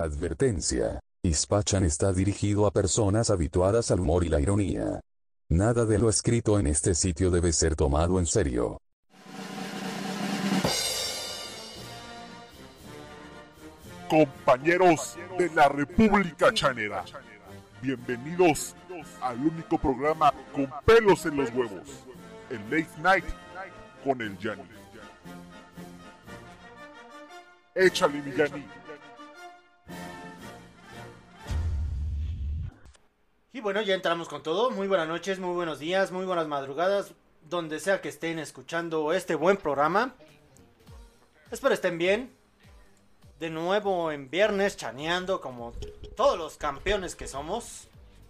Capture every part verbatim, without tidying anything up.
Advertencia. Ispachan está dirigido a personas habituadas al humor y la ironía. Nada de lo escrito en este sitio debe ser tomado en serio. Compañeros de la República Chanera, bienvenidos al único programa con pelos en los huevos, el Late Night con el Yanni. Échale, mi Yanni. Y bueno, ya entramos con todo. Muy buenas noches, muy buenos días, muy buenas madrugadas, donde sea que estén escuchando este buen programa. Espero estén bien. De nuevo en viernes, chaneando como todos los campeones que somos.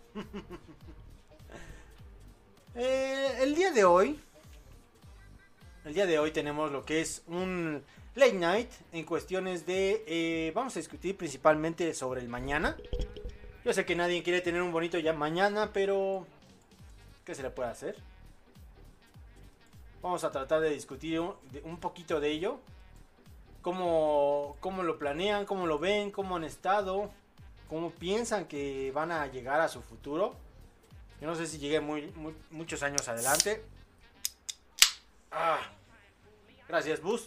eh, el día de hoy, el día de hoy tenemos lo que es un late night en cuestiones de... Eh, vamos a discutir principalmente sobre el mañana. Yo sé que nadie quiere tener un bonito ya mañana, pero ¿qué se le puede hacer? Vamos a tratar de discutir un, de, un poquito de ello. Cómo, cómo lo planean, cómo lo ven, cómo han estado, cómo piensan que van a llegar a su futuro. Yo no sé si llegué muy, muy, muchos años adelante. Ah, gracias, Boost.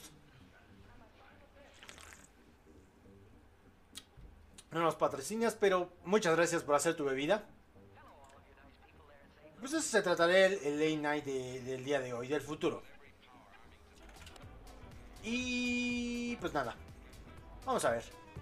No nos patrocinas, pero muchas gracias por hacer tu bebida. Pues eso se tratará el, el late night de, del día de hoy, del futuro. Y pues nada, vamos a ver.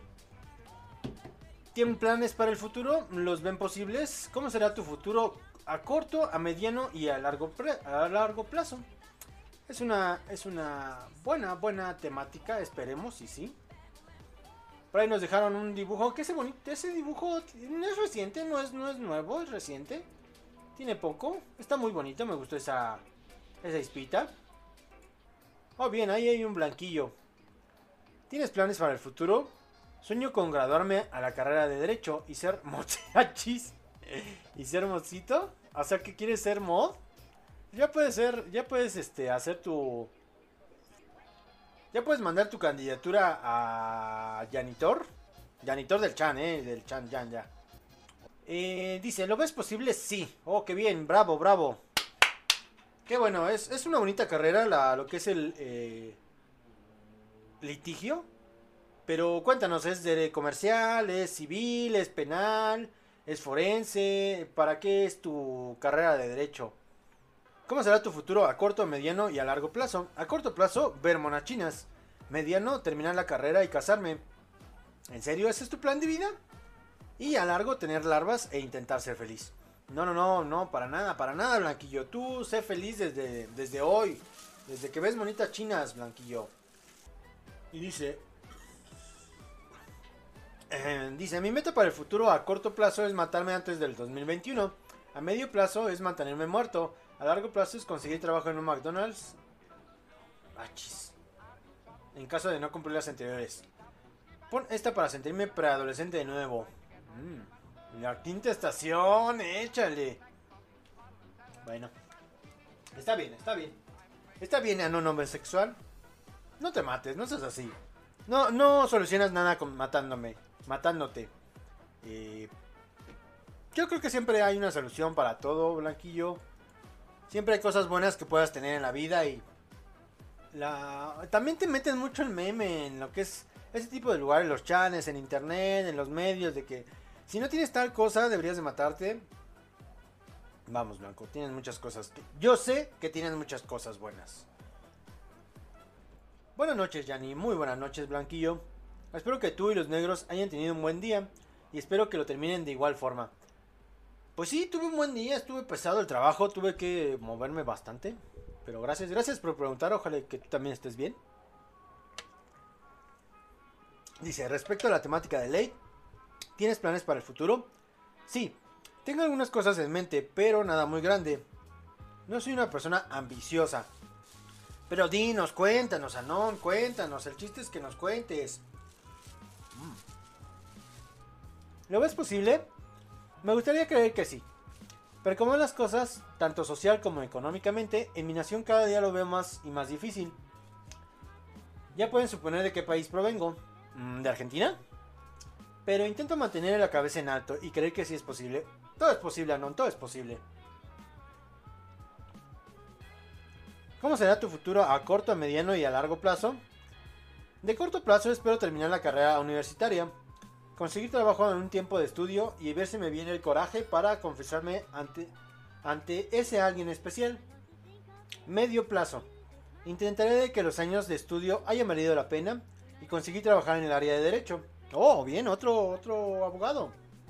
¿Tienen planes para el futuro? ¿Los ven posibles? ¿Cómo será tu futuro a corto, a mediano y a largo, a largo plazo? Es una, es una buena, buena temática, esperemos, y sí. Por ahí nos dejaron un dibujo, que ese bonito, ese dibujo no es reciente, no es, no es nuevo, es reciente. Tiene poco, está muy bonito, me gustó esa, esa hispita. Oh bien, ahí hay un blanquillo. ¿Tienes planes para el futuro? Sueño con graduarme a la carrera de Derecho y ser mochachis. ¿Y ser modcito? O sea, ¿que quieres ser mod? Ya puedes ser, ya puedes este, hacer tu... Ya puedes mandar tu candidatura a Janitor. Janitor del Chan, eh, del Chan, Jan, ya. Eh, dice, ¿lo ves posible? Sí. Oh, qué bien, bravo, bravo. Qué bueno, es, es una bonita carrera la, lo que es el eh, litigio. Pero cuéntanos, ¿es de comercial, es civil, es penal, es forense? ¿Para qué es tu carrera de derecho? ¿Cómo será tu futuro a corto, mediano y a largo plazo? A corto plazo, ver monachinas. Mediano, terminar la carrera y casarme. ¿En serio ese es tu plan de vida? Y a largo, tener larvas e intentar ser feliz. No, no, no, no, para nada, para nada, Blanquillo. Tú sé feliz desde, desde hoy. Desde que ves bonitas chinas, Blanquillo. Y dice... Eh, dice, mi meta para el futuro a corto plazo es matarme antes del dos mil veintiuno. A medio plazo es mantenerme muerto. A largo plazo es conseguir trabajo en un McDonald's. Achis. En caso de no cumplir las anteriores. Pon esta para sentirme preadolescente de nuevo. Mmm. La quinta estación, échale. Bueno. Está bien, está bien. Está bien, a no hombre sexual. No te mates, no seas así. No, no solucionas nada con matándome. Matándote. Eh, yo creo que siempre hay una solución para todo, Blanquillo. Siempre hay cosas buenas que puedas tener en la vida y... La... También te metes mucho en meme, en lo que es ese tipo de lugares, los chanes, en internet, en los medios, de que si no tienes tal cosa deberías de matarte. Vamos, Blanco, tienes muchas cosas. Yo sé que tienes muchas cosas buenas. Buenas noches, Yanni, muy buenas noches, Blanquillo. Espero que tú y los negros hayan tenido un buen día y espero que lo terminen de igual forma. Pues sí, tuve un buen día, estuve pesado el trabajo, tuve que moverme bastante. Pero gracias, gracias por preguntar, ojalá que tú también estés bien. Dice, respecto a la temática de ley, ¿tienes planes para el futuro? Sí, tengo algunas cosas en mente, pero nada muy grande. No soy una persona ambiciosa. Pero dinos, cuéntanos, Anón, cuéntanos, el chiste es que nos cuentes. Mm. ¿Lo ves posible? Me gustaría creer que sí. Pero como las cosas, tanto social como económicamente, en mi nación cada día lo veo más y más difícil. Ya pueden suponer de qué país provengo. ¿De Argentina? pero intento mantener la cabeza en alto y creer que sí es posible. Todo es posible, Anon, todo es posible. ¿Cómo será tu futuro a corto, a mediano y a largo plazo? De corto plazo espero terminar la carrera universitaria, conseguir trabajo en un tiempo de estudio y ver si me viene el coraje para confesarme ante, ante ese alguien especial. Medio plazo. Intentaré que los años de estudio hayan valido la pena y conseguir trabajar en el área de derecho. Oh, bien, otro, otro abogado.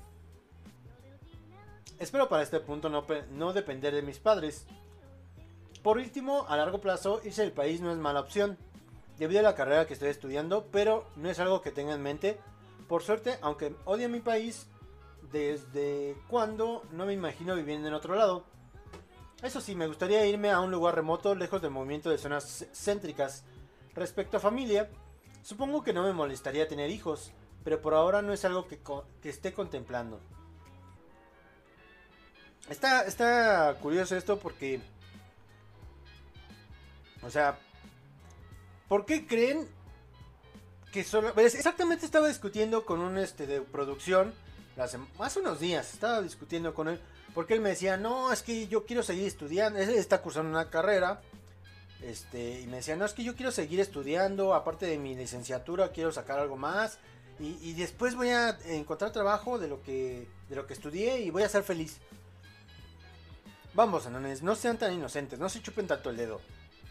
Espero para este punto no, no depender de mis padres. Por último, a largo plazo, irse del país no es mala opción, debido a la carrera que estoy estudiando, pero no es algo que tenga en mente. Por suerte, aunque odio mi país, desde cuando no me imagino viviendo en otro lado. Eso sí, me gustaría irme a un lugar remoto, lejos del movimiento de zonas céntricas. Respecto a familia, supongo que no me molestaría tener hijos, pero por ahora no es algo que, que esté contemplando. Está, está curioso esto porque... O sea, ¿por qué creen que solo... Exactamente estaba discutiendo con un este de producción, hace, hace unos días, estaba discutiendo con él, porque él me decía, no, es que yo quiero seguir estudiando, él está cursando una carrera, este, y me decía, no, es que yo quiero seguir estudiando, aparte de mi licenciatura, quiero sacar algo más, y, y después voy a encontrar trabajo de lo que, de lo que estudié y voy a ser feliz. Vamos, anones, no sean tan inocentes, no se chupen tanto el dedo.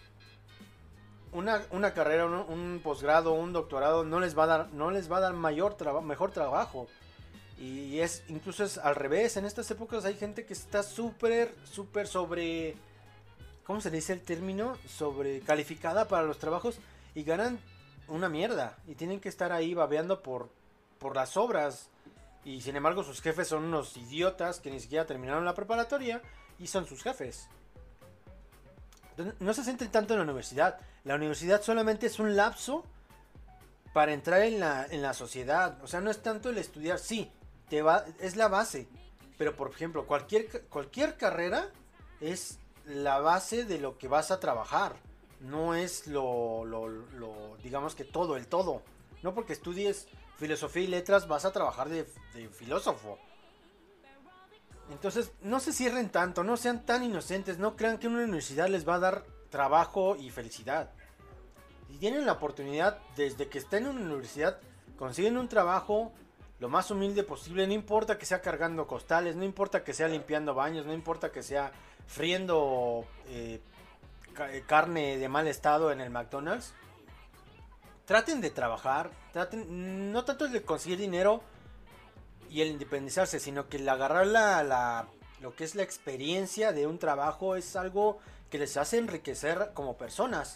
Una, una carrera, un, un posgrado, un doctorado no les va a dar, no les va a dar mayor traba, mejor trabajo. Y es, incluso es al revés. En estas épocas hay gente que está súper, súper sobre, ¿cómo se dice el término? Sobre calificada para los trabajos y ganan una mierda. Y tienen que estar ahí babeando por, por las obras. Y sin embargo sus jefes son unos idiotas que ni siquiera terminaron la preparatoria y son sus jefes. No se centren tanto en la universidad. La universidad solamente es un lapso para entrar en la, en la sociedad. O sea, no es tanto el estudiar. Sí, te va, es la base. Pero por ejemplo, cualquier, cualquier carrera es la base de lo que vas a trabajar. No es lo, lo, lo, digamos que todo, el todo. No porque estudies filosofía y letras vas a trabajar de, de filósofo. Entonces, no se cierren tanto, no sean tan inocentes, no crean que una universidad les va a dar trabajo y felicidad. Si tienen la oportunidad, desde que estén en una universidad, consiguen un trabajo lo más humilde posible, no importa que sea cargando costales, no importa que sea limpiando baños, no importa que sea friendo eh, carne de mal estado en el McDonald's. Traten de trabajar, traten, no tanto de conseguir dinero y el independizarse, sino que el agarrar la, la, lo que es la experiencia de un trabajo es algo que les hace enriquecer como personas.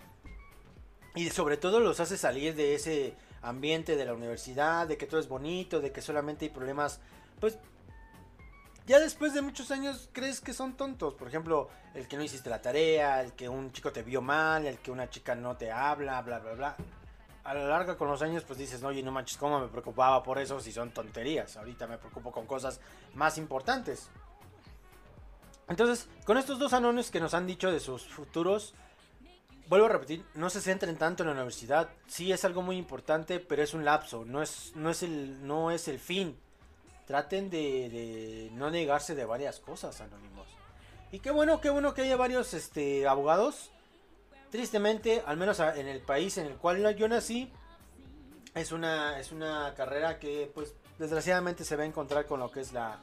Y sobre todo los hace salir de ese ambiente de la universidad, de que todo es bonito, de que solamente hay problemas. Pues ya después de muchos años crees que son tontos. Por ejemplo, el que no hiciste la tarea, el que un chico te vio mal, el que una chica no te habla, bla, bla, bla. A la larga con los años pues dices, no, oye, no manches, cómo me preocupaba por eso si son tonterías. Ahorita me preocupo con cosas más importantes. Entonces, con estos dos anones que nos han dicho de sus futuros, vuelvo a repetir, no se centren tanto en la universidad. Sí es algo muy importante, pero es un lapso, no es, no es, el, no es el fin. Traten de, de no negarse de varias cosas, anónimos. Y qué bueno, qué bueno que haya varios este, abogados. Tristemente, al menos en el país en el cual yo nací, es una, es una carrera que pues desgraciadamente se va a encontrar con lo que es la,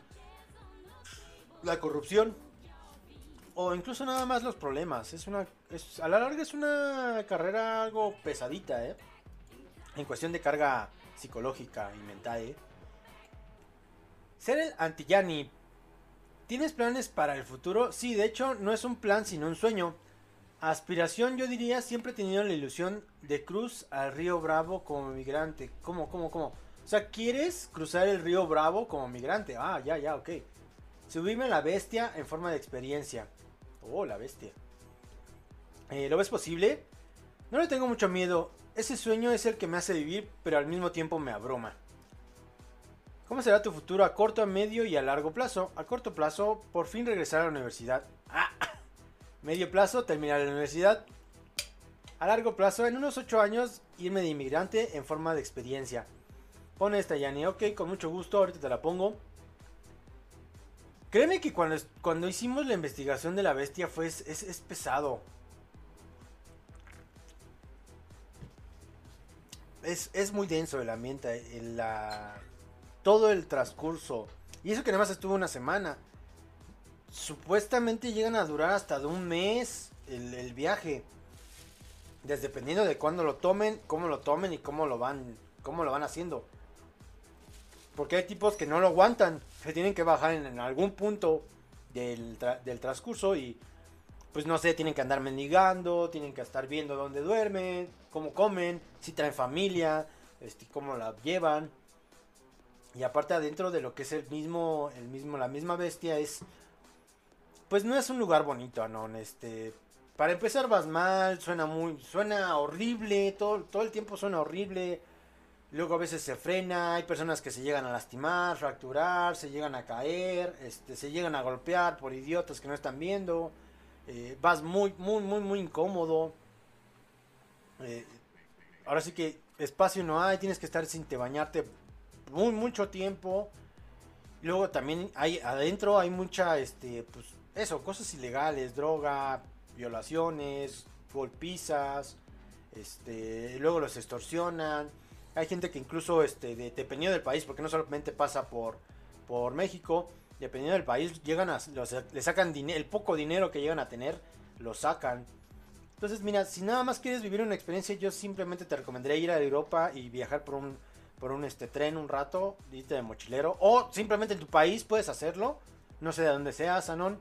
la corrupción. O incluso nada más los problemas. Es una, es, a la larga es una carrera algo pesadita, ¿eh? En cuestión de carga psicológica y mental, ¿eh? Ser el Antillani. ¿Tienes planes para el futuro? Sí, de hecho no es un plan sino un sueño. Aspiración, yo diría, siempre he tenido la ilusión de cruz al río Bravo como migrante. ¿Cómo, cómo, cómo? O sea, ¿quieres cruzar el río Bravo como migrante? Ah, ya, ya, ok. Subirme a la bestia en forma de experiencia. Oh, la bestia. Eh, ¿Lo ves posible? No le tengo mucho miedo. Ese sueño es el que me hace vivir, pero al mismo tiempo me abruma. ¿Cómo será tu futuro a corto, a medio y a largo plazo? A corto plazo, por fin regresar a la universidad. Ah, medio plazo, terminar la universidad. A largo plazo, en unos ocho años, irme de inmigrante en forma de experiencia. Pon esta, Yani. Ok, con mucho gusto, ahorita te la pongo. Créeme que cuando, cuando hicimos la investigación de la bestia fue es, es, es pesado. Es, es muy denso el ambiente, el, la, todo el transcurso. Y eso que nada más estuvo una semana. Supuestamente llegan a durar hasta de un mes el, el viaje. Desde dependiendo de cuándo lo tomen, cómo lo tomen y cómo lo van, cómo lo van haciendo. Porque hay tipos que no lo aguantan. Se tienen que bajar en, en algún punto del, tra del transcurso y pues no sé, tienen que andar mendigando, tienen que estar viendo dónde duermen, cómo comen, si traen familia, este, cómo la llevan. Y aparte adentro de lo que es el mismo, el mismo, la misma bestia es, pues no es un lugar bonito, ¿no? Este, para empezar vas mal, suena muy, suena horrible, todo, todo el tiempo suena horrible. Luego a veces se frena, hay personas que se llegan a lastimar, fracturar, se llegan a caer, este, se llegan a golpear por idiotas que no están viendo. Eh, vas muy, muy, muy, muy incómodo. Eh, ahora sí que espacio no hay, tienes que estar sin te bañarte muy, mucho tiempo. Luego también hay adentro hay mucha, este, pues eso, cosas ilegales, droga, violaciones, golpizas, este, luego los extorsionan. Hay gente que incluso, este, de, dependiendo del país, porque no solamente pasa por, por México, dependiendo del país, llegan a, los, le sacan el poco dinero que llegan a tener, lo sacan. Entonces, mira, si nada más quieres vivir una experiencia, yo simplemente te recomendaría ir a Europa y viajar por un, por un este, tren un rato, irte de mochilero, o simplemente en tu país puedes hacerlo, no sé de dónde seas, Anon.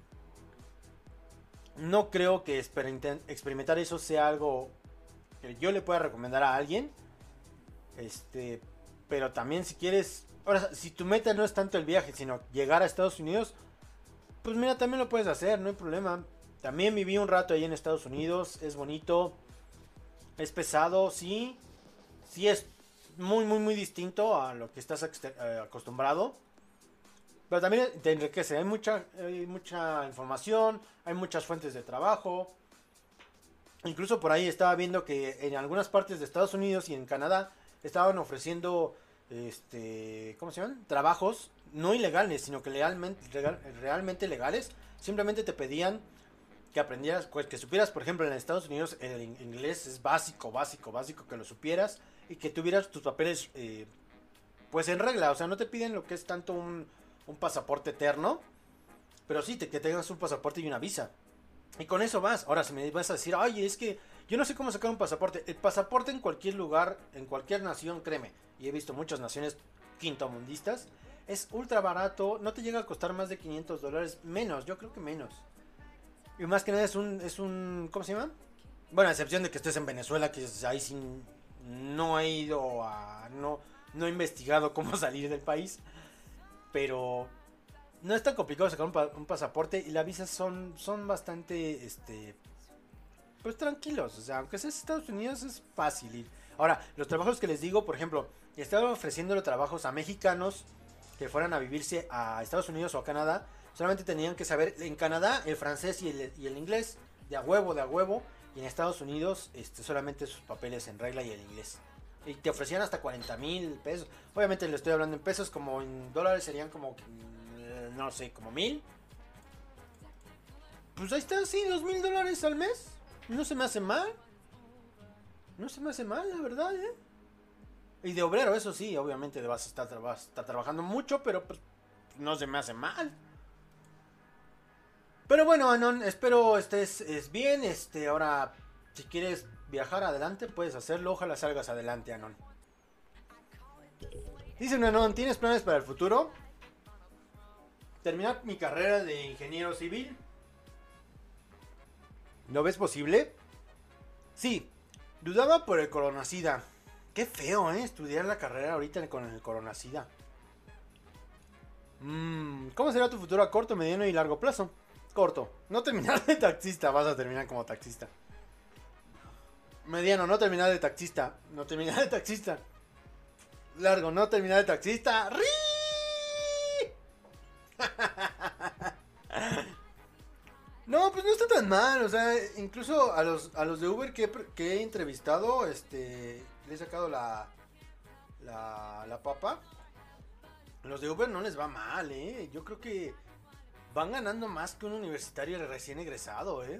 No creo que experimentar eso sea algo que yo le pueda recomendar a alguien. Este, pero también si quieres, ahora si tu meta no es tanto el viaje, sino llegar a Estados Unidos, pues mira, también lo puedes hacer, no hay problema. También viví un rato ahí en Estados Unidos, es bonito, es pesado, sí, sí es muy, muy, muy distinto a lo que estás acostumbrado, pero también te enriquece, hay mucha, hay mucha información, hay muchas fuentes de trabajo. Incluso por ahí estaba viendo que en algunas partes de Estados Unidos y en Canadá estaban ofreciendo, este, ¿cómo se llaman? Trabajos no ilegales, sino que legalmente, legal, realmente legales. Simplemente te pedían que aprendieras, pues, que supieras, por ejemplo, en Estados Unidos el inglés es básico, básico, básico, que lo supieras y que tuvieras tus papeles, eh, pues, en regla. O sea, no te piden lo que es tanto un, un pasaporte eterno, pero sí, te, que tengas un pasaporte y una visa. Y con eso vas. Ahora, si me vas a decir, oye, es que yo no sé cómo sacar un pasaporte. El pasaporte en cualquier lugar, en cualquier nación, créeme, y he visto muchas naciones quintomundistas, es ultra barato, no te llega a costar más de quinientos dólares, menos, yo creo que menos. Y más que nada es un, es un, ¿cómo se llama? Bueno, a excepción de que estés en Venezuela, que ahí sí no he ido a, no, no he investigado cómo salir del país, pero no es tan complicado sacar un, pa un pasaporte y las visas son, son bastante, este, pues tranquilos. O sea, aunque sea Estados Unidos es fácil ir. Ahora, los trabajos que les digo, por ejemplo, estaban ofreciéndole trabajos a mexicanos que fueran a vivirse a Estados Unidos o a Canadá. Solamente tenían que saber en Canadá el francés y el, y el inglés, de a huevo, de a huevo. Y en Estados Unidos, este, solamente sus papeles en regla y el inglés. Y te ofrecían hasta cuarenta mil pesos. Obviamente le estoy hablando en pesos, como en dólares serían como, no sé, como mil. Pues ahí está, sí, dos mil dólares al mes. No se me hace mal. No se me hace mal, la verdad, ¿eh? Y de obrero, eso sí, obviamente vas a estar, vas a estar trabajando mucho, pero pues no se me hace mal. Pero bueno, Anon, espero estés es bien. Este, ahora, si quieres viajar adelante, puedes hacerlo. Ojalá salgas adelante, Anon. Dice Anon, ¿tienes planes para el futuro? Terminar mi carrera de ingeniero civil. ¿Lo ves posible? Sí, dudaba por el coronacida. Qué feo, ¿eh? Estudiar la carrera ahorita con el coronacida. Mm, ¿Cómo será tu futuro a corto, mediano y largo plazo? Corto, no terminar de taxista, vas a terminar como taxista. Mediano, no terminar de taxista, no terminar de taxista. Largo, no terminar de taxista. ¡Rí! No, pues no está tan mal, o sea, incluso a los, a los de Uber que, que he entrevistado, este, le he sacado la, la, la papa. Los de Uber no les va mal, ¿eh? Yo creo que van ganando más que un universitario recién egresado, ¿eh?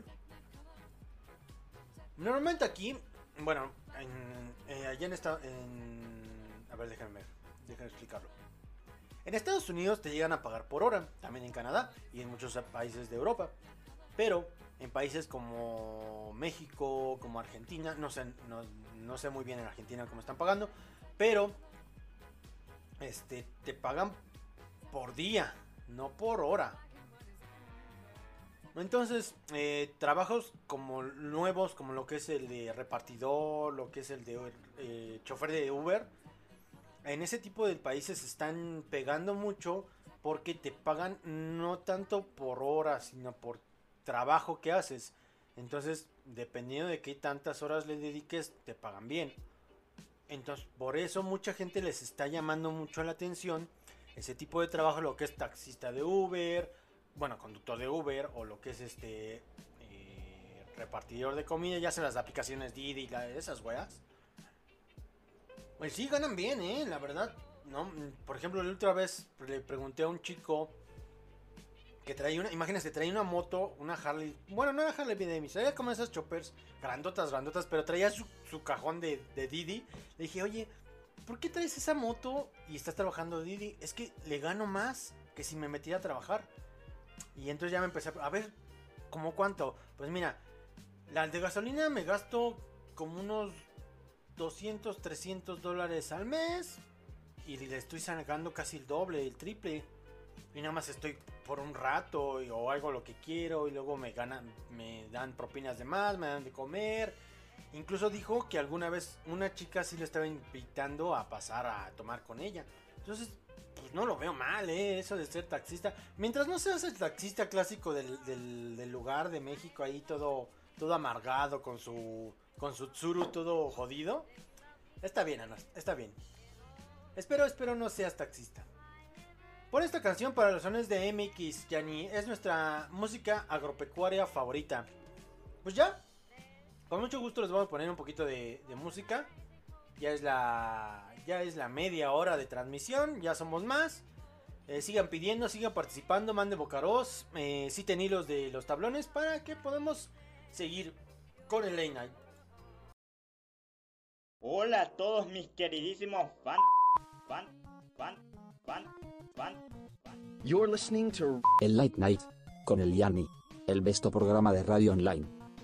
Normalmente aquí, bueno, en, eh, allá en esta, en, a ver, déjenme, déjenme explicarlo. En Estados Unidos te llegan a pagar por hora, también en Canadá y en muchos países de Europa. Pero en países como México, como Argentina, no sé, no, no sé muy bien en Argentina cómo están pagando, pero este, te pagan por día, no por hora. Entonces, eh, trabajos como nuevos, como lo que es el de repartidor, lo que es el de eh, chofer de Uber, en ese tipo de países están pegando mucho porque te pagan no tanto por hora, sino por trabajo que haces. Entonces, dependiendo de qué tantas horas le dediques, te pagan bien. Entonces, por eso mucha gente les está llamando mucho la atención ese tipo de trabajo, lo que es taxista de Uber, bueno, conductor de Uber, o lo que es este eh, repartidor de comida, ya sea las aplicaciones Didi y esas weas. Pues sí, ganan bien, eh, la verdad. No, por ejemplo, la otra vez le pregunté a un chico que traía una, imagínense, traía una moto, una Harley, bueno, no era Harley Davidson, traía como esas choppers, grandotas, grandotas, pero traía su, su cajón de, de Didi. Le dije, oye, ¿por qué traes esa moto y estás trabajando Didi? Es que le gano más que si me metiera a trabajar. Y entonces ya me empecé a, a ver, ¿cómo cuánto? Pues mira, la de gasolina me gasto como unos doscientos, trescientos dólares al mes. Y le estoy sacando casi el doble, el triple. Y nada más estoy por un rato y, o algo lo que quiero. Y luego me ganan, me dan propinas de más, me dan de comer. Incluso dijo que alguna vez una chica sí le estaba invitando a pasar a tomar con ella. Entonces, pues no lo veo mal, ¿eh? Eso de ser taxista. Mientras no seas el taxista clásico del, del, del lugar de México ahí todo, todo amargado con su, con su tsuru todo jodido. Está bien, Ana, está bien. Espero, espero no seas taxista. Por esta canción para los sones de M X, Yani, es nuestra música agropecuaria favorita. Pues ya, con mucho gusto les voy a poner un poquito de, de música. Ya es la ya es la media hora de transmisión, ya somos más. Eh, sigan pidiendo, sigan participando, manden bocaros, eh, citen hilos de los tablones para que podamos seguir con el late night. Hola a todos mis queridísimos fan, fan, fan, fan, fan, fan. You're listening to El Late Night con el Yani, el besto programa de radio online.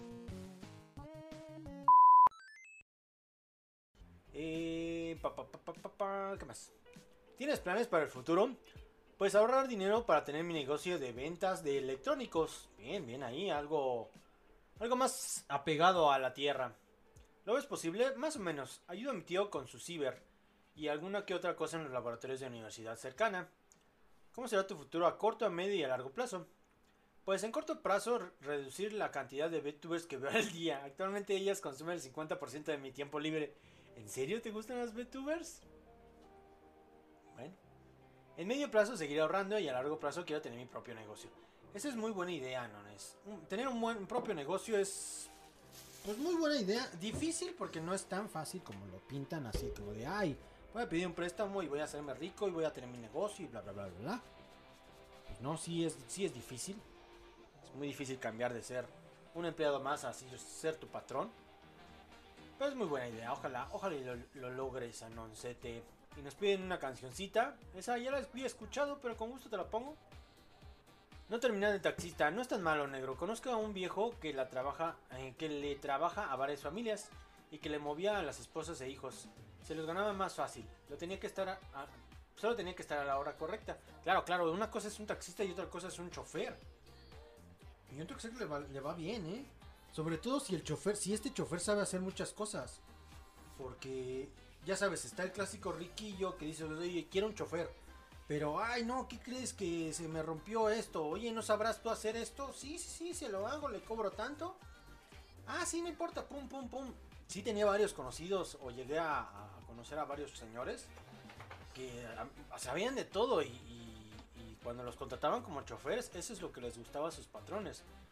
Eh, pa, pa, pa, pa, pa, pa, ¿qué más? ¿Tienes planes para el futuro? Pues ahorrar dinero para tener mi negocio de ventas de electrónicos. Bien, bien ahí, algo, algo más apegado a la tierra. ¿Lo ves posible? Más o menos. Ayudo a mi tío con su ciber y alguna que otra cosa en los laboratorios de universidad cercana. ¿Cómo será tu futuro a corto, a medio y a largo plazo? Pues en corto plazo, reducir la cantidad de VTubers que veo al día. Actualmente ellas consumen el cincuenta por ciento de mi tiempo libre. ¿En serio te gustan las VTubers? Bueno. En medio plazo seguiré ahorrando y a largo plazo quiero tener mi propio negocio. Esa es muy buena idea, Nones. Tener un buen un propio negocio es... pues muy buena idea. Difícil porque no es tan fácil como lo pintan así, como de ay, voy a pedir un préstamo y voy a hacerme rico y voy a tener mi negocio y bla bla bla bla bla. Pues no, sí es, sí es difícil. Es muy difícil cambiar de ser un empleado más a ser tu patrón. Pero es muy buena idea. Ojalá, ojalá lo, lo logres, Anoncete. Y nos piden una cancioncita. Esa ya la había escuchado, pero con gusto te la pongo. No terminar de taxista, no es tan malo, negro. Conozco a un viejo que la trabaja, eh, que le trabaja a varias familias y que le movía a las esposas e hijos. Se los ganaba más fácil. Lo tenía que estar a, a, solo tenía que estar a la hora correcta. Claro, claro, una cosa es un taxista y otra cosa es un chofer. Y un taxista le va, le va bien, ¿eh? Sobre todo si el chofer, si este chofer sabe hacer muchas cosas. Porque, ya sabes, está el clásico riquillo que dice, oye, quiero un chofer. Pero, ay, no, ¿qué crees que se me rompió esto? Oye, ¿no sabrás tú hacer esto? Sí, sí, sí, se lo hago, le cobro tanto. Ah, sí, no importa, pum, pum, pum. Sí tenía varios conocidos, o llegué a, a conocer a varios señores que a, sabían de todo y, y, y cuando los contrataban como choferes, eso es lo que les gustaba a sus patrones.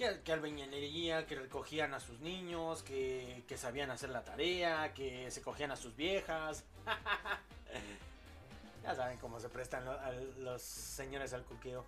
Que, que albañilería, que recogían a sus niños, que, que sabían hacer la tarea, que se cogían a sus viejas. Ya saben cómo se prestan lo, a los señores al cuqueo.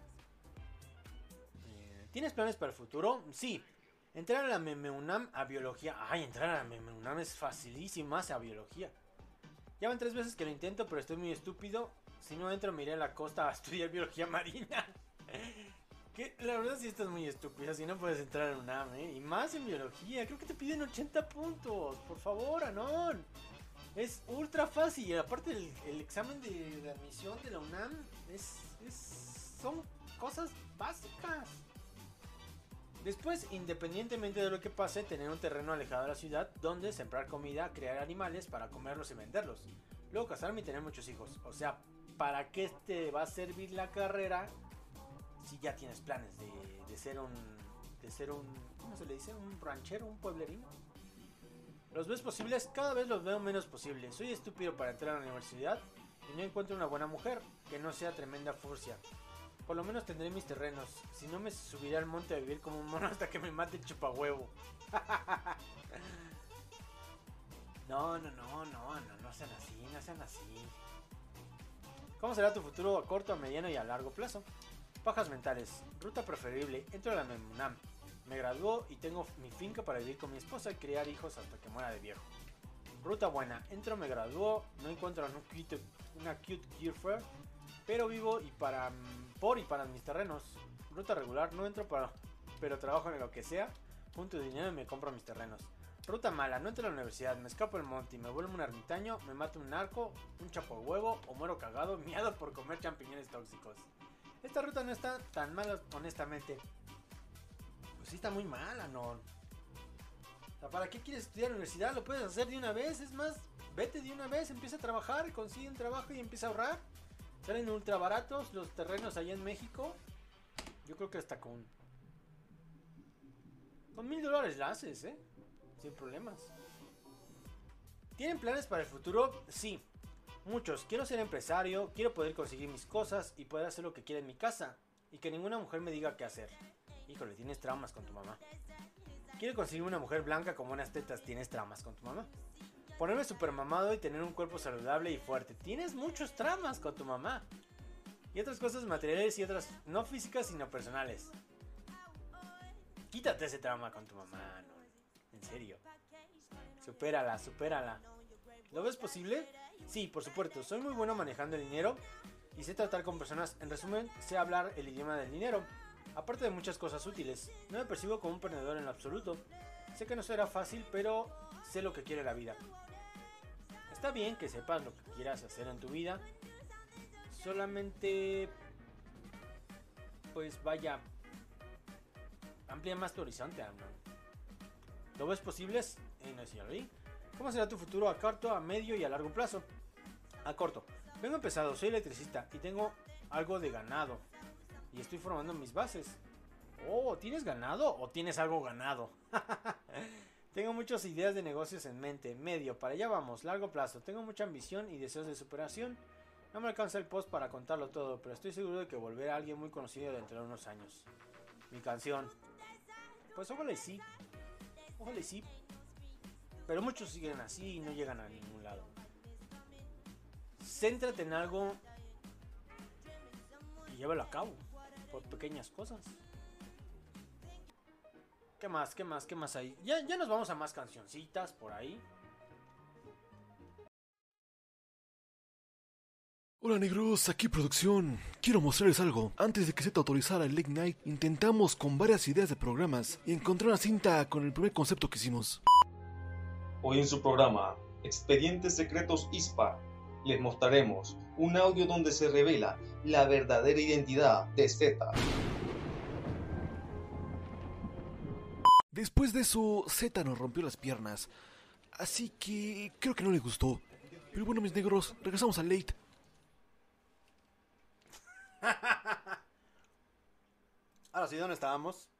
Eh, ¿Tienes planes para el futuro? Sí. Entrar a la MEMEUNAM a biología. Ay, entrar a la MEMEUNAM es facilísimo, más a biología. Ya van tres veces que lo intento, pero estoy muy estúpido. Si no entro, me iré a la costa a estudiar biología marina. Que la verdad sí estás muy estúpida. Si no puedes entrar a UNAM, ¿eh? Y más en biología. Creo que te piden ochenta puntos. Por favor, Anon. Es ultra fácil. Y aparte el, el examen de, de admisión de la UNAM es, es, son cosas básicas. Después, independientemente de lo que pase, tener un terreno alejado de la ciudad donde sembrar comida, crear animales para comerlos y venderlos. Luego casarme y tener muchos hijos. O sea, ¿para qué te va a servir la carrera si ya tienes planes de, de ser un... de ser un... ¿cómo se le dice? ¿Un ranchero? ¿Un pueblerino? ¿Los ves posibles? Cada vez los veo menos posibles. Soy estúpido para entrar a la universidad y no encuentro una buena mujer que no sea tremenda furcia. Por lo menos tendré mis terrenos. Si no, me subiré al monte a vivir como un mono hasta que me mate el chupahuevo. No, no, no, no, no, no sean así, no sean así. ¿Cómo será tu futuro a corto, a mediano y a largo plazo? Pajas mentales. Ruta preferible. Entro a la MEMUNAM. Me graduó y tengo mi finca para vivir con mi esposa y criar hijos hasta que muera de viejo. Ruta buena. Entro, me graduó. No encuentro una cute, una cute girlfriend, pero vivo y para por y para mis terrenos. Ruta regular. No entro para, pero trabajo en lo que sea. Junto dinero y me compro mis terrenos. Ruta mala. No entro a la universidad. Me escapo del monte y me vuelvo un ermitaño. Me mato un narco, un chapo huevo o muero cagado, miado por comer champiñones tóxicos. Esta ruta no está tan mala, honestamente. Pues sí está muy mala, ¿no? O sea, ¿para qué quieres estudiar en la universidad? Lo puedes hacer de una vez. Es más, vete de una vez, empieza a trabajar, consigue un trabajo y empieza a ahorrar. Salen ultra baratos los terrenos allá en México. Yo creo que hasta con... Con mil dólares la haces, ¿eh? Sin problemas. ¿Tienen planes para el futuro? Sí. Muchos. Quiero ser empresario, quiero poder conseguir mis cosas y poder hacer lo que quiera en mi casa. Y que ninguna mujer me diga qué hacer. Híjole, tienes traumas con tu mamá. Quiero conseguir una mujer blanca con buenas tetas. Tienes traumas con tu mamá. Ponerme super mamado y tener un cuerpo saludable y fuerte. Tienes muchos traumas con tu mamá. Y otras cosas materiales y otras no físicas sino personales. Quítate ese trauma con tu mamá, no. En serio. Supérala, supérala. ¿Lo ves posible? Sí, por supuesto. Soy muy bueno manejando el dinero y sé tratar con personas. En resumen, sé hablar el idioma del dinero. Aparte de muchas cosas útiles. No me percibo como un perdedor en lo absoluto. Sé que no será fácil, pero sé lo que quiere la vida. Está bien que sepas lo que quieras hacer en tu vida. Solamente... pues vaya... amplía más tu horizonte, ¿no? ¿Lo ves posible? Eh, no sé si ya lo vi. ¿Cómo será tu futuro a corto, a medio y a largo plazo? A corto. Vengo empezado, soy electricista y tengo algo de ganado. Y estoy formando mis bases. Oh, ¿tienes ganado o tienes algo ganado? Tengo muchas ideas de negocios en mente. Medio, para allá vamos, largo plazo. Tengo mucha ambición y deseos de superación. No me alcanza el post para contarlo todo, pero estoy seguro de que volveré a alguien muy conocido dentro de unos años. Mi canción. Pues ojalá y sí. Ojalá y sí. Pero muchos siguen así y no llegan a ningún lado. Céntrate en algo y llévalo a cabo. Por pequeñas cosas. ¿Qué más? ¿Qué más? ¿Qué más hay? Ya, ya nos vamos a más cancioncitas por ahí. Hola negros, aquí producción. Quiero mostrarles algo. Antes de que se te autorizara el Late Night, intentamos con varias ideas de programas y encontré una cinta con el primer concepto que hicimos. Hoy en su programa, Expedientes Secretos I S P A, les mostraremos un audio donde se revela la verdadera identidad de Z. Después de eso, Z nos rompió las piernas, así que creo que no le gustó. Pero bueno, mis negros, regresamos al Late. Ahora sí, ¿dónde estábamos?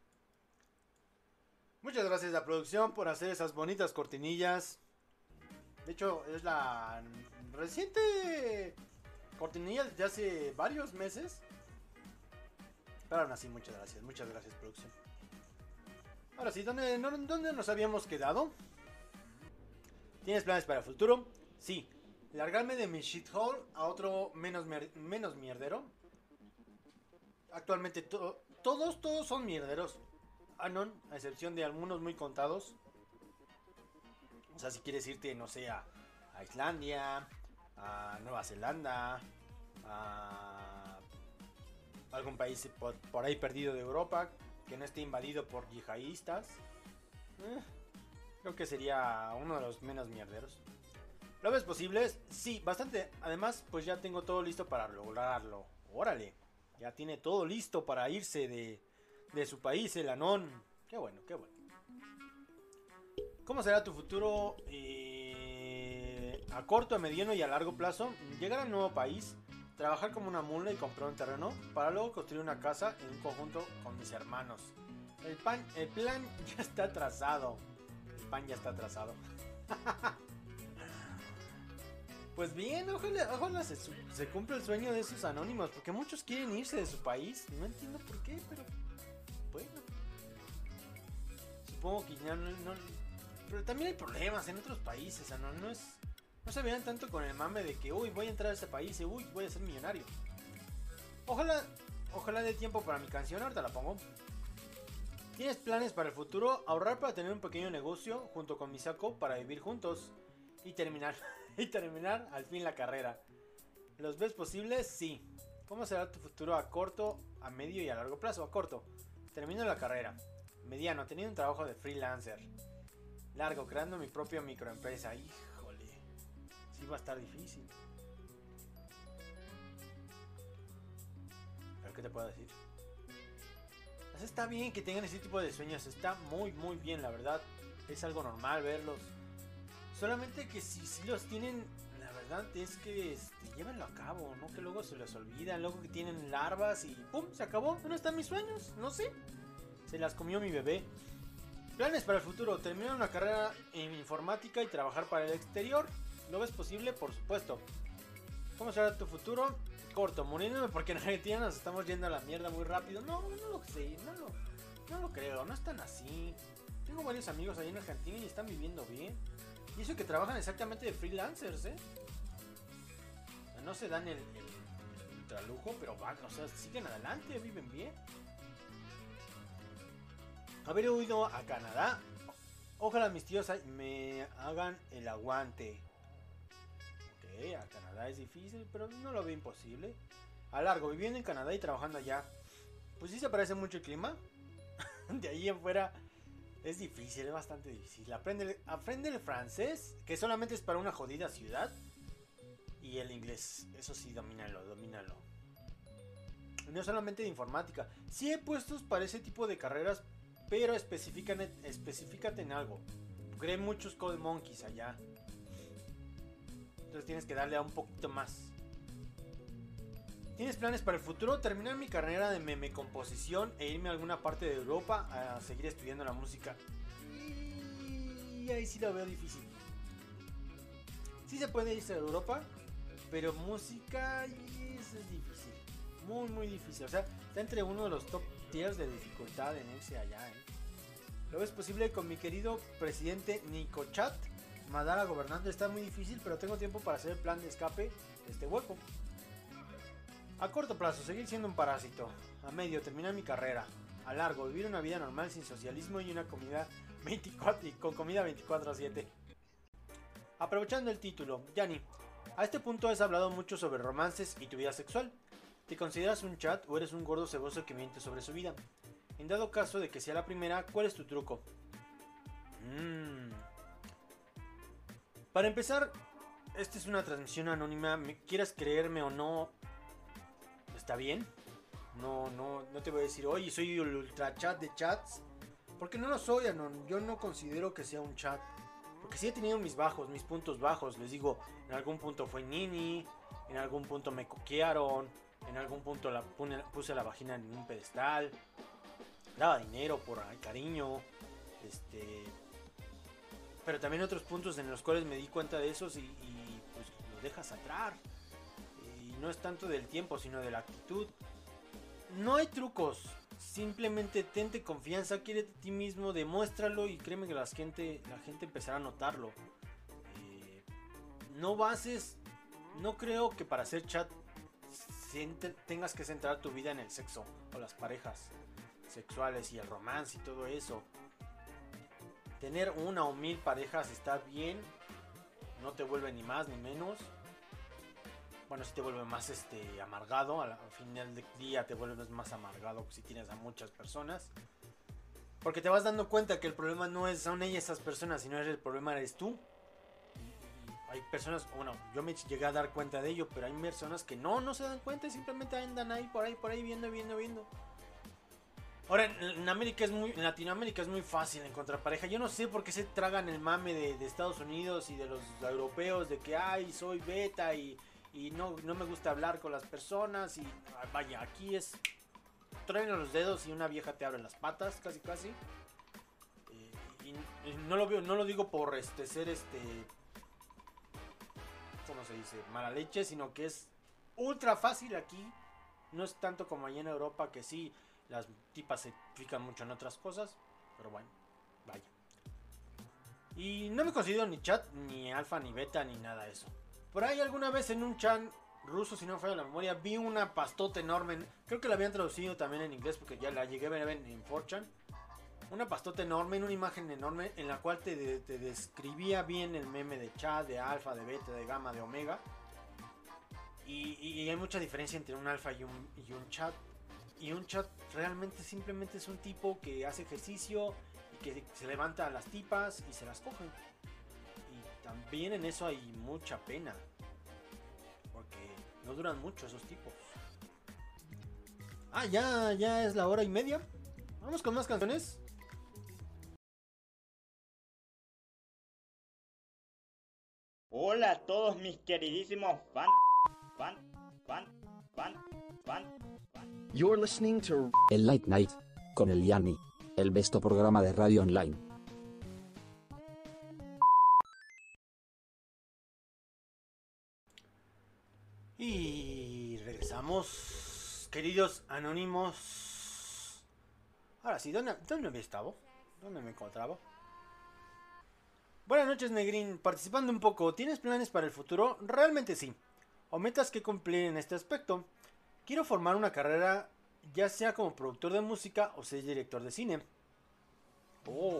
Muchas gracias a la producción por hacer esas bonitas cortinillas. De hecho, es la reciente cortinilla de hace varios meses. Pero aún así, muchas gracias, muchas gracias, producción. Ahora sí, ¿dónde, no- ¿dónde nos habíamos quedado? ¿Tienes planes para el futuro? Sí. ¿Largarme de mi shithole a otro menos, mier- menos mierdero? Actualmente to- todos, todos son mierderos. Anon, a excepción de algunos muy contados. O sea, si quieres irte, no sé, a, a Islandia, a Nueva Zelanda, a algún país por, por ahí perdido de Europa, que no esté invadido por yihadistas. Eh, creo que sería uno de los menos mierderos. ¿Lo ves posible? Sí, bastante. Además, pues ya tengo todo listo para lograrlo. Órale, ya tiene todo listo para irse de, de su país, el Anón. Qué bueno, qué bueno. ¿Cómo será tu futuro eh, a corto, a mediano y a largo plazo? Llegar al nuevo país, trabajar como una mula y comprar un terreno para luego construir una casa en un conjunto con mis hermanos. El, pan, el plan ya está trazado. El pan ya está trazado. Pues bien, ojalá, ojalá se, se cumpla el sueño de esos anónimos, porque muchos quieren irse de su país. No entiendo por qué, pero bueno. Supongo que ya no, no pero también hay problemas en otros países, ¿no? No es, no se vean tanto con el mame de que, uy, voy a entrar a ese país y uy, voy a ser millonario. Ojalá, ojalá dé tiempo para mi canción, ahorita la pongo. ¿Tienes planes para el futuro? Ahorrar para tener un pequeño negocio junto con Misako para vivir juntos y terminar, y terminar al fin la carrera. ¿Los ves posibles? Sí. ¿Cómo será tu futuro a corto, a medio y a largo plazo? A corto, termino la carrera. Mediano, teniendo un trabajo de freelancer. Largo, creando mi propia microempresa. Híjole, sí va a estar difícil. Pero ¿qué te puedo decir? Pues está bien que tengan ese tipo de sueños. Está muy muy bien, la verdad. Es algo normal verlos. Solamente que si, si los tienen, la verdad es que este, llévenlo a cabo, ¿no? Que luego se los olvidan. Luego que tienen larvas y ¡pum! Se acabó. ¿Dónde están mis sueños? No sé. Se las comió mi bebé. Planes para el futuro. Terminar una carrera en informática y trabajar para el exterior. ¿Lo ves posible? Por supuesto. ¿Cómo será tu futuro? Corto, muriéndome porque en Argentina nos estamos yendo a la mierda muy rápido. No, no lo sé, no lo, no lo creo, no es tan así. Tengo varios amigos ahí en Argentina y están viviendo bien. Y eso que trabajan exactamente de freelancers, ¿eh? No se dan el, el, el ultralujo, pero van, o sea, siguen adelante, viven bien. Haber huido a Canadá. Ojalá mis tíos me hagan el aguante. Ok, a Canadá es difícil, pero no lo veo imposible. A largo, viviendo en Canadá y trabajando allá. Pues sí se parece mucho el clima. De ahí en fuera es difícil, es bastante difícil. Aprende, aprende el francés, que solamente es para una jodida ciudad. Y el inglés, eso sí, domínalo, domínalo. No solamente de informática. Sí hay puestos para ese tipo de carreras, pero específicate en algo. Porque hay muchos Code Monkeys allá. Entonces tienes que darle a un poquito más. ¿Tienes planes para el futuro? Terminar mi carrera de meme composición e irme a alguna parte de Europa a seguir estudiando la música. Y ahí sí lo veo difícil. Sí se puede irse a Europa, pero música y eso es difícil. Muy muy difícil. O sea, está entre uno de los top tiers de dificultad en irse allá, ¿eh? ¿Lo ves posible con mi querido presidente Nicochat? Madara gobernando está muy difícil, pero tengo tiempo para hacer el plan de escape de este hueco. A corto plazo, seguir siendo un parásito. A medio, terminar mi carrera. A largo, vivir una vida normal sin socialismo y una comida veinticuatro, y con comida veinticuatro siete. Aprovechando el título, Yanni, a este punto has hablado mucho sobre romances y tu vida sexual. ¿Te consideras un chat o eres un gordo ceboso que miente sobre su vida? En dado caso de que sea la primera, ¿cuál es tu truco? Mmm... Para empezar, esta es una transmisión anónima, quieras creerme o no, está bien. No, no, no te voy a decir, oye, soy el ultra chat de chats, porque no lo soy, Anon. Yo no considero que sea un chat, porque sí he tenido mis bajos, mis puntos bajos. Les digo, en algún punto fue Nini, en algún punto me coquearon, en algún punto la puse, puse la vagina en un pedestal, daba dinero por ay, cariño, este... Pero también otros puntos en los cuales me di cuenta de esos y, y pues los dejas atrás. Y no es tanto del tiempo, sino de la actitud. No hay trucos. Simplemente tente confianza, quiérete a ti mismo, demuéstralo y créeme que la gente, la gente empezará a notarlo. Eh, no bases, no creo que para hacer chat tengas que centrar tu vida en el sexo o las parejas sexuales y el romance y todo eso. Tener una o mil parejas está bien, no te vuelve ni más ni menos. Bueno, si te vuelve más este amargado, al, al final del día te vuelves más amargado si tienes a muchas personas. Porque te vas dando cuenta que el problema no es, son ellas esas personas, sino el problema eres tú. Y, y hay personas, bueno, yo me llegué a dar cuenta de ello, pero hay personas que no, no se dan cuenta y simplemente andan ahí, por ahí, por ahí, viendo, viendo, viendo. Ahora, en, en América es muy, en Latinoamérica es muy fácil encontrar pareja. Yo no sé por qué se tragan el mame de, de Estados Unidos y de los europeos de que, ay, soy beta y... Y no, no me gusta hablar con las personas. Y vaya, aquí es truena los dedos y una vieja te abre las patas, casi casi. Eh, y, y no lo veo, no lo digo por este ser este. ¿Cómo se dice? Mala leche, sino que es ultra fácil aquí. No es tanto como allá en Europa, que sí, las tipas se fijan mucho en otras cosas. Pero bueno, vaya. Y no me considero ni chat, ni alfa, ni beta, ni nada de eso. Por ahí alguna vez en un chat ruso, si no me falla la memoria, vi una pastota enorme. Creo que la habían traducido también en inglés porque ya la llegué a ver en, en cuatro chan. Una pastota enorme, una imagen enorme en la cual te, de, te describía bien el meme de chat, de alfa, de beta, de gamma, de omega. Y, y, y hay mucha diferencia entre un alfa y un, y un chat. Y un chat realmente simplemente es un tipo que hace ejercicio y que se levanta a las tipas y se las coge. También en eso hay mucha pena, porque no duran mucho esos tipos. Ah, ya, ya es la hora y media. Vamos con más canciones. Hola a todos mis queridísimos fan, fan, fan, fan, fan, fan. You're listening to El Late Night, con el Yanni, el besto programa de radio online. Y regresamos, queridos anónimos. Ahora sí, ¿dónde, dónde había estado? ¿Dónde me encontraba? Buenas noches, Negrín. Participando un poco, ¿tienes planes para el futuro? Realmente sí. O metas que cumplir en este aspecto. Quiero formar una carrera, ya sea como productor de música o ser director de cine. Oh.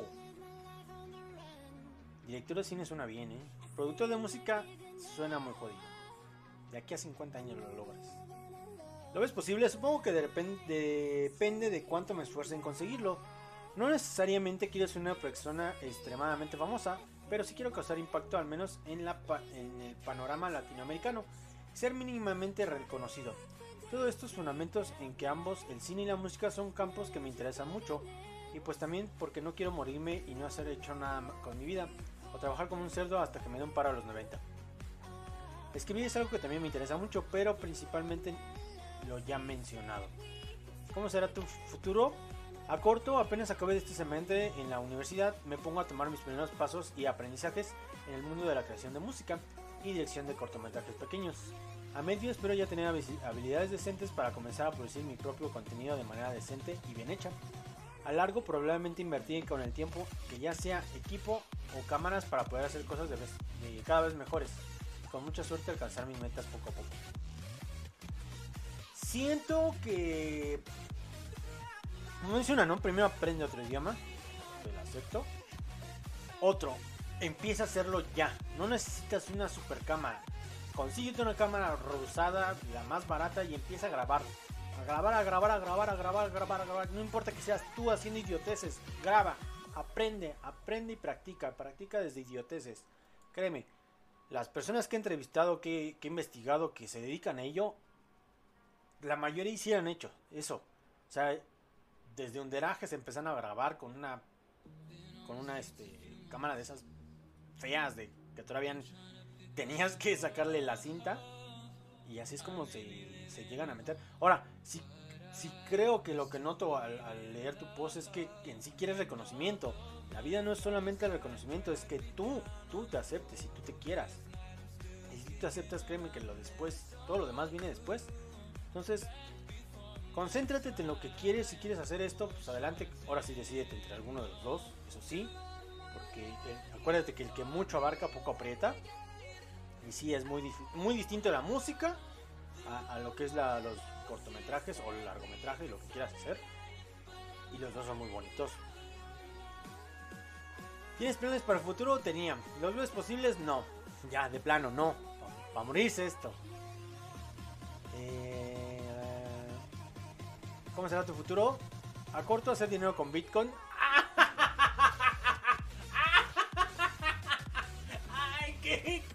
Director de cine suena bien, ¿eh? Productor de música suena muy jodido. De aquí a cincuenta años lo logras. ¿Lo ves posible? Supongo que de repente, depende de cuánto me esfuerce en conseguirlo. No necesariamente quiero ser una persona extremadamente famosa, pero sí quiero causar impacto al menos en, la pa en el panorama latinoamericano. Ser mínimamente reconocido. Todos estos fundamentos en que ambos, el cine y la música, son campos que me interesan mucho. Y pues también porque no quiero morirme y no hacer hecho nada con mi vida. O trabajar como un cerdo hasta que me dé un paro a los noventa. Escribir es algo que también me interesa mucho, pero principalmente lo ya mencionado. ¿Cómo será tu futuro? A corto, apenas acabé de este semestre en la universidad, me pongo a tomar mis primeros pasos y aprendizajes en el mundo de la creación de música y dirección de cortometrajes pequeños. A medio espero ya tener habilidades decentes para comenzar a producir mi propio contenido de manera decente y bien hecha. A largo, probablemente invertir con el tiempo que ya sea equipo o cámaras para poder hacer cosas de, vez, de cada vez mejores. Con mucha suerte alcanzar mis metas poco a poco. Siento que, como menciona, ¿no? Primero aprende otro idioma, te lo acepto. Otro, empieza a hacerlo ya. No necesitas una super cámara. Consíguete una cámara usada, la más barata, y empieza a grabar. A grabar, a grabar, a grabar, a grabar, a grabar, a grabar. No importa que seas tú haciendo idioteces. Graba, aprende, aprende y practica. Practica desde idioteces. Créeme. Las personas que he entrevistado, que, que he investigado, que se dedican a ello, la mayoría sí han hecho eso. O sea, desde underaje se empezaron a grabar con una con una este, cámara de esas feas, de que todavía tenías que sacarle la cinta. Y así es como se, se llegan a meter. Ahora, sí, sí creo que lo que noto al, al leer tu post es que en sí quieres reconocimiento. La vida no es solamente el reconocimiento, es que tú, tú te aceptes y tú te quieras. Y si tú te aceptas, créeme que lo después, todo lo demás viene después. Entonces, Concéntrate en lo que quieres. Si quieres hacer esto, pues adelante. Ahora sí decídete entre alguno de los dos, eso sí. Porque eh, acuérdate que el que mucho abarca, poco aprieta. Y sí, es muy, muy distinto la música a, a lo que es la, los cortometrajes o el largometraje, lo que quieras hacer. Y los dos son muy bonitos. ¿Tienes planes para el futuro? Tenía. ¿Los ves posibles? No. Ya, de plano, no. Va a morirse esto. Eh, ¿Cómo será tu futuro? A corto, hacer dinero con Bitcoin. Ay, ¿qué?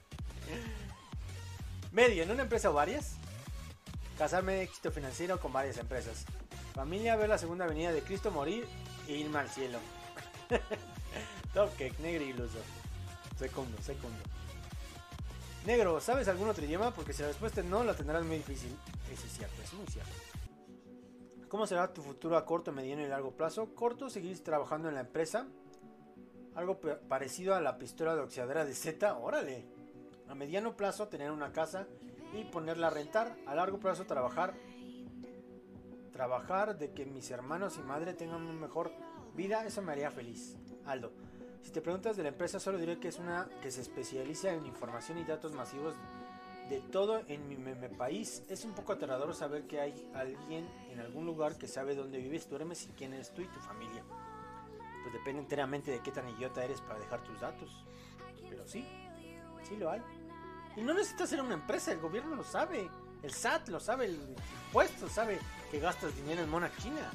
Medio, en una empresa o varias. Casarme de éxito financiero con varias empresas. Familia, ver la segunda venida de Cristo, morir e irme al cielo. Toque, negro y iluso. Segundo, segundo. Negro, ¿sabes algún otro idioma? Porque si la respuesta es no, la tendrás muy difícil. Eso es cierto, es muy cierto. ¿Cómo será tu futuro a corto, mediano y largo plazo? Corto, seguir trabajando en la empresa. Algo parecido a la pistola de oxidadora de Z. Órale. A mediano plazo, tener una casa y ponerla a rentar. A largo plazo, trabajar. Trabajar de que mis hermanos y madre tengan una mejor vida. Eso me haría feliz. Aldo. Si te preguntas de la empresa, solo diré que es una que se especializa en información y datos masivos de todo en mi meme país. Es un poco aterrador saber que hay alguien en algún lugar que sabe dónde vives, duermes y quién eres tú y tu familia. Pues depende enteramente de qué tan idiota eres para dejar tus datos. Pero sí, sí lo hay. Y no necesitas ser una empresa, el gobierno lo sabe. El S A T lo sabe, el impuesto sabe que gastas dinero en monas chinas.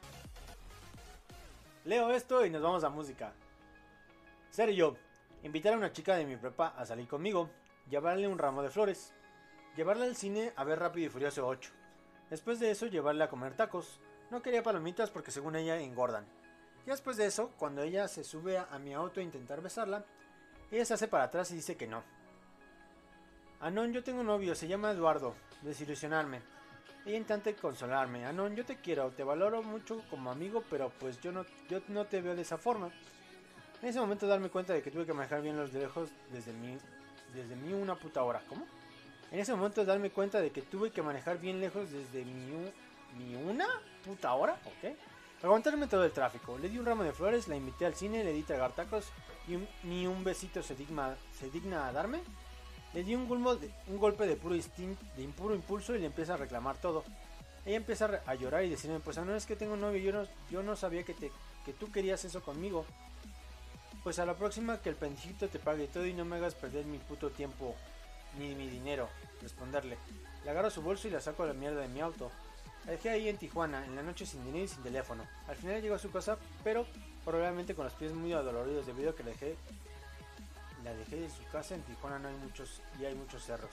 Leo esto y nos vamos a música. Sergio, invitar a una chica de mi prepa a salir conmigo, llevarle un ramo de flores, llevarla al cine a ver Rápido y Furioso ocho. Después de eso, llevarle a comer tacos. No quería palomitas porque según ella engordan. Y después de eso, cuando ella se sube a mi auto a intentar besarla, ella se hace para atrás y dice que no. Anon, yo tengo un novio, se llama Eduardo. Desilusionarme. Ella intenta consolarme. Anon, yo te quiero, te valoro mucho como amigo, pero pues yo no, yo no te veo de esa forma. En ese momento darme cuenta de que tuve que manejar bien los de lejos desde mi, desde mi una puta hora. ¿Cómo? En ese momento darme cuenta de que tuve que manejar bien lejos desde mi, mi una puta hora, ¿ok? Aguantarme todo el tráfico. Le di un ramo de flores, la invité al cine, le di tragar tacos y un, ni un besito se digna, se digna a darme. Le di un, gulmo de, un golpe de puro instinto, de impuro impulso y le empieza a reclamar todo. Ella empieza a llorar y decirme, pues no es que tengo un novio, yo no, yo no sabía que, te, que tú querías eso conmigo. Pues a la próxima que el pendejito te pague todo y no me hagas perder mi puto tiempo ni mi dinero. Responderle. Le agarro su bolso y la saco a la mierda de mi auto. La dejé ahí en Tijuana, en la noche sin dinero y sin teléfono. Al final llegó a su casa, pero probablemente con los pies muy adoloridos debido a que la dejé, la dejé de su casa. En Tijuana no hay muchos y hay muchos cerros.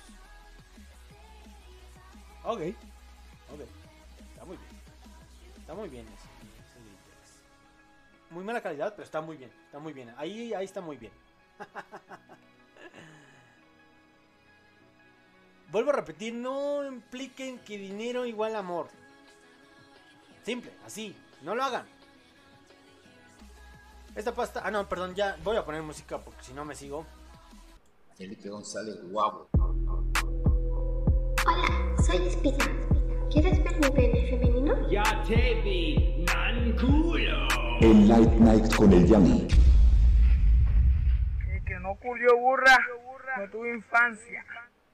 Ok, ok, está muy bien, está muy bien eso. Muy mala calidad, pero está muy bien, está muy bien. Ahí, ahí está muy bien. Vuelvo a repetir, no impliquen que dinero igual amor. Simple, así, no lo hagan. Esta pasta, ah no, perdón, ya voy a poner música porque si no me sigo. Felipe González, guapo. Hola, soy Espina. ¿Quieres ver mi pene femenino? Ya te vi, man culo. El Light Night con el Yanni. Y que no culió burra, no tuve infancia.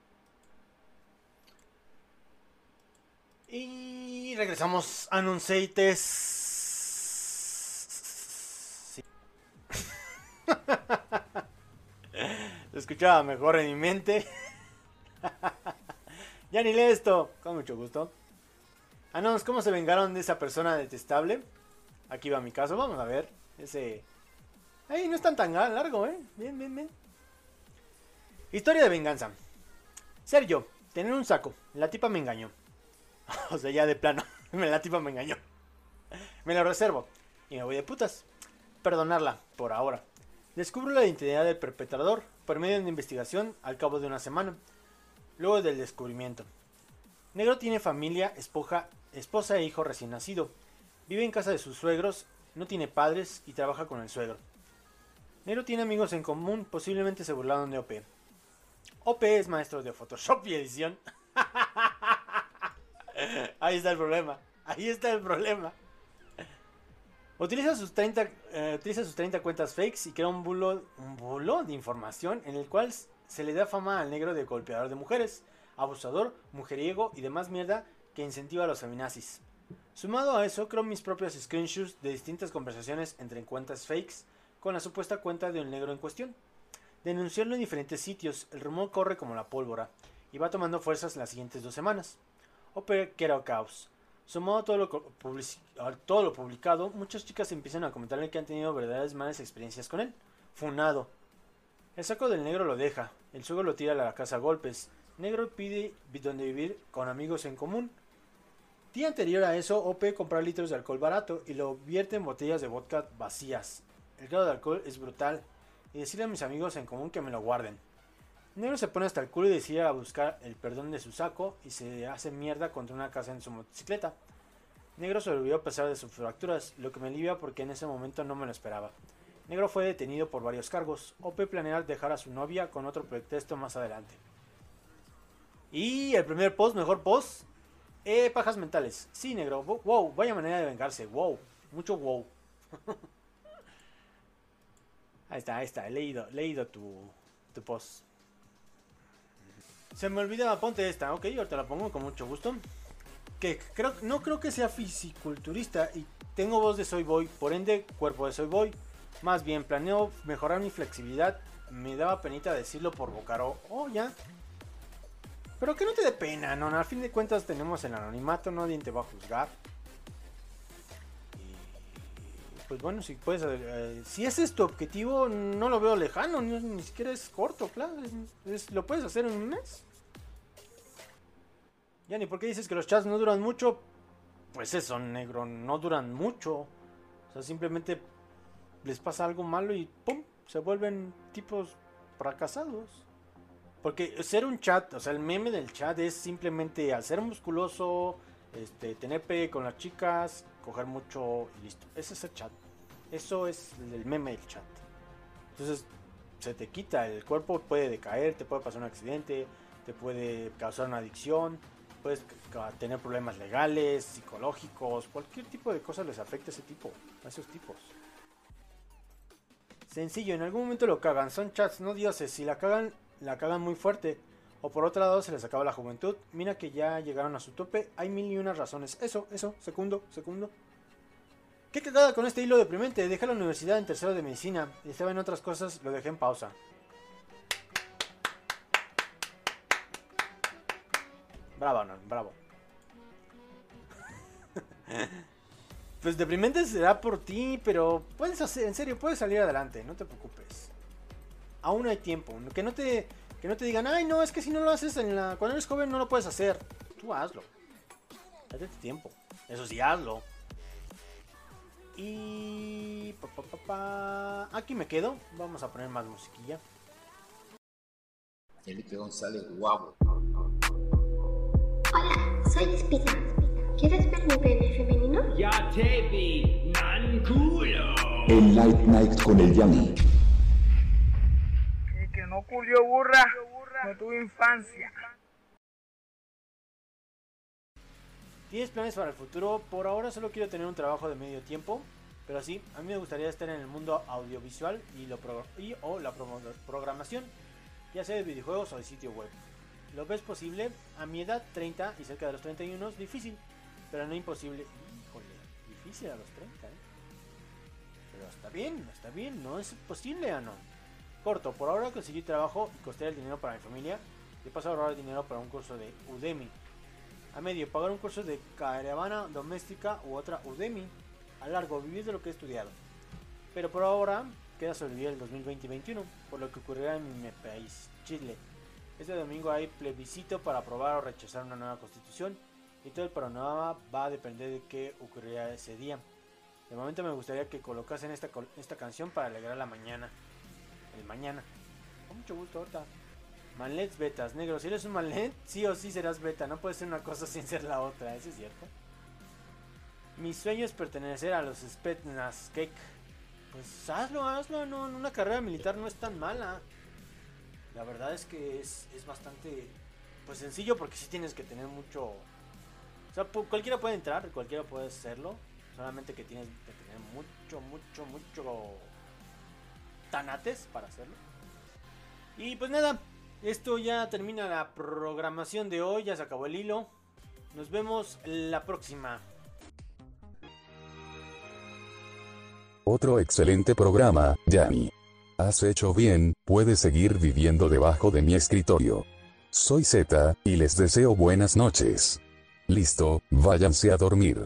Y regresamos a Anunciates. Sí. Lo escuchaba mejor en mi mente. Ya ni lee esto. Con mucho gusto. Anons, ¿cómo se vengaron de esa persona detestable? Aquí va mi caso, vamos a ver. Ese... Ay, no es tan tan largo, ¿eh? Bien, bien, bien. Historia de venganza. Sergio, tener un saco. La tipa me engañó. O sea, ya de plano. La tipa me engañó. Me lo reservo. Y me voy de putas. Perdonarla, por ahora. Descubro la identidad del perpetrador por medio de una investigación al cabo de una semana. Luego del descubrimiento. Negro tiene familia, esposa, esposa e hijo recién nacido. Vive en casa de sus suegros, no tiene padres y trabaja con el suegro. Negro tiene amigos en común, posiblemente se burlaron de O P. O P es maestro de Photoshop y edición. Ahí está el problema. Ahí está el problema. Utiliza sus treinta, eh, utiliza sus treinta cuentas fakes y crea un bulo, un bulo de información en el cual se le da fama al negro de golpeador de mujeres, abusador, mujeriego y demás mierda que incentiva a los feminazis. Sumado a eso, creo mis propios screenshots de distintas conversaciones entre cuentas fakes con la supuesta cuenta de un negro en cuestión. Denunciarlo en diferentes sitios, el rumor corre como la pólvora y va tomando fuerzas las siguientes dos semanas. Ope que era caos. Sumado a todo lo, public a todo lo publicado, muchas chicas empiezan a comentarle que han tenido verdaderas malas experiencias con él. Funado. El saco del negro lo deja, el suegro lo tira a la casa a golpes. Negro pide donde vivir con amigos en común. Día anterior a eso, O P compra litros de alcohol barato y lo vierte en botellas de vodka vacías. El grado de alcohol es brutal y decirle a mis amigos en común que me lo guarden. Negro se pone hasta el culo y decide a buscar el perdón de su saco y se hace mierda contra una casa en su motocicleta. Negro sobrevivió a pesar de sus fracturas, lo que me alivia porque en ese momento no me lo esperaba. Negro fue detenido por varios cargos. O P planea dejar a su novia con otro pretexto más adelante. Y el primer post, mejor post. Eh, pajas mentales. Sí, negro. Wow, vaya manera de vengarse. Wow, mucho wow. Ahí está, ahí está. He leído, leído tu, tu post. Se me olvidaba, ponte esta. Ok, ahorita la pongo con mucho gusto. Que creo, no creo que sea fisiculturista y tengo voz de soy boy, por ende cuerpo de soy boy. Más bien planeo mejorar mi flexibilidad. Me daba penita decirlo por bocaro. Oh, ya. Pero que no te dé pena, ¿no? Al fin de cuentas tenemos el anonimato, nadie te va a juzgar. Y pues bueno, si puedes, eh, si ese es tu objetivo, no lo veo lejano, ni, ni siquiera es corto, claro. Es, es, lo puedes hacer en un mes. Ya ni por qué dices que los chats no duran mucho. Pues eso, negro, no duran mucho. O sea, simplemente les pasa algo malo y ¡pum! Se vuelven tipos fracasados. Porque ser un chat, o sea, el meme del chat es simplemente al ser musculoso, este, tener pegue con las chicas, coger mucho y listo. Ese es el chat. Eso es el meme del chat. Entonces, se te quita, el cuerpo puede decaer, te puede pasar un accidente, te puede causar una adicción, puedes tener problemas legales, psicológicos, cualquier tipo de cosa les afecta a ese tipo, a esos tipos. Sencillo, en algún momento lo cagan, son chats, no dioses, si la cagan, la cagan muy fuerte, o por otro lado se les acaba la juventud, mira que ya llegaron a su tope, hay mil y unas razones, eso, eso, segundo, segundo. Qué cagada con este hilo deprimente, dejé la universidad en tercero de medicina, y estaba en otras cosas, lo dejé en pausa. Bravo, no, bravo. Pues deprimente será por ti, pero puedes hacer, en serio, puedes salir adelante, no te preocupes. Aún hay tiempo, que no te, que no te digan, ay no, es que si no lo haces en la, cuando eres joven no lo puedes hacer. Tú hazlo. Date tu tiempo. Eso sí, hazlo. Y pa, pa, pa, pa. Aquí me quedo. Vamos a poner más musiquilla. Felipe González, guapo. Hola, soy Espina. ¿Quieres ver mi pene femenino? Ya te vi, Nanculo. El Light Night con el Yanni. El que no culió burra, no tuvo infancia. ¿Tienes planes para el futuro? Por ahora solo quiero tener un trabajo de medio tiempo, pero sí, a mí me gustaría estar en el mundo audiovisual y, lo pro y o la pro programación, ya sea de videojuegos o de sitio web. ¿Lo ves posible? A mi edad, treinta y cerca de los treinta y uno, difícil, pero no imposible. Híjole, difícil a los treinta, ¿eh? Pero está bien, está bien, no es posible, ¿o no? Corto, por ahora conseguí trabajo y costear el dinero para mi familia, y paso a ahorrar dinero para un curso de Udemy. A medio, pagar un curso de caravana doméstica u otra Udemy. A largo, vivir de lo que he estudiado. Pero por ahora queda sobrevivir el dos mil veinte y veintiuno, por lo que ocurrirá en mi país, Chile. Este domingo hay plebiscito para aprobar o rechazar una nueva constitución, y todo el panorama va a depender de qué ocurrirá ese día. De momento me gustaría que colocasen esta, esta canción para alegrar la mañana. El mañana. Con mucho gusto, ahorita. Manlets betas, negro. Si eres un manlet, sí o sí serás beta. No puede ser una cosa sin ser la otra, ¿eso es cierto? Mi sueño es pertenecer a los Spetsnaz-Kek. Pues hazlo, hazlo. No, una carrera militar no es tan mala. La verdad es que es, es bastante pues sencillo, porque sí tienes que tener mucho. O sea, cualquiera puede entrar, cualquiera puede hacerlo. Solamente que tienes que tener mucho, mucho, mucho tanates para hacerlo. Y pues nada, esto ya termina la programación de hoy, ya se acabó el hilo. Nos vemos la próxima. Otro excelente programa, Yanni. Has hecho bien, puedes seguir viviendo debajo de mi escritorio. Soy Z, y les deseo buenas noches. Listo, váyanse a dormir.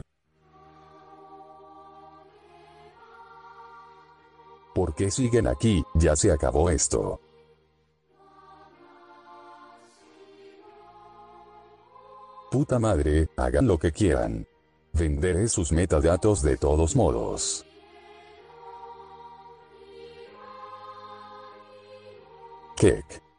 ¿Por qué siguen aquí? Ya se acabó esto. Puta madre, hagan lo que quieran. Venderé sus metadatos de todos modos. Kek.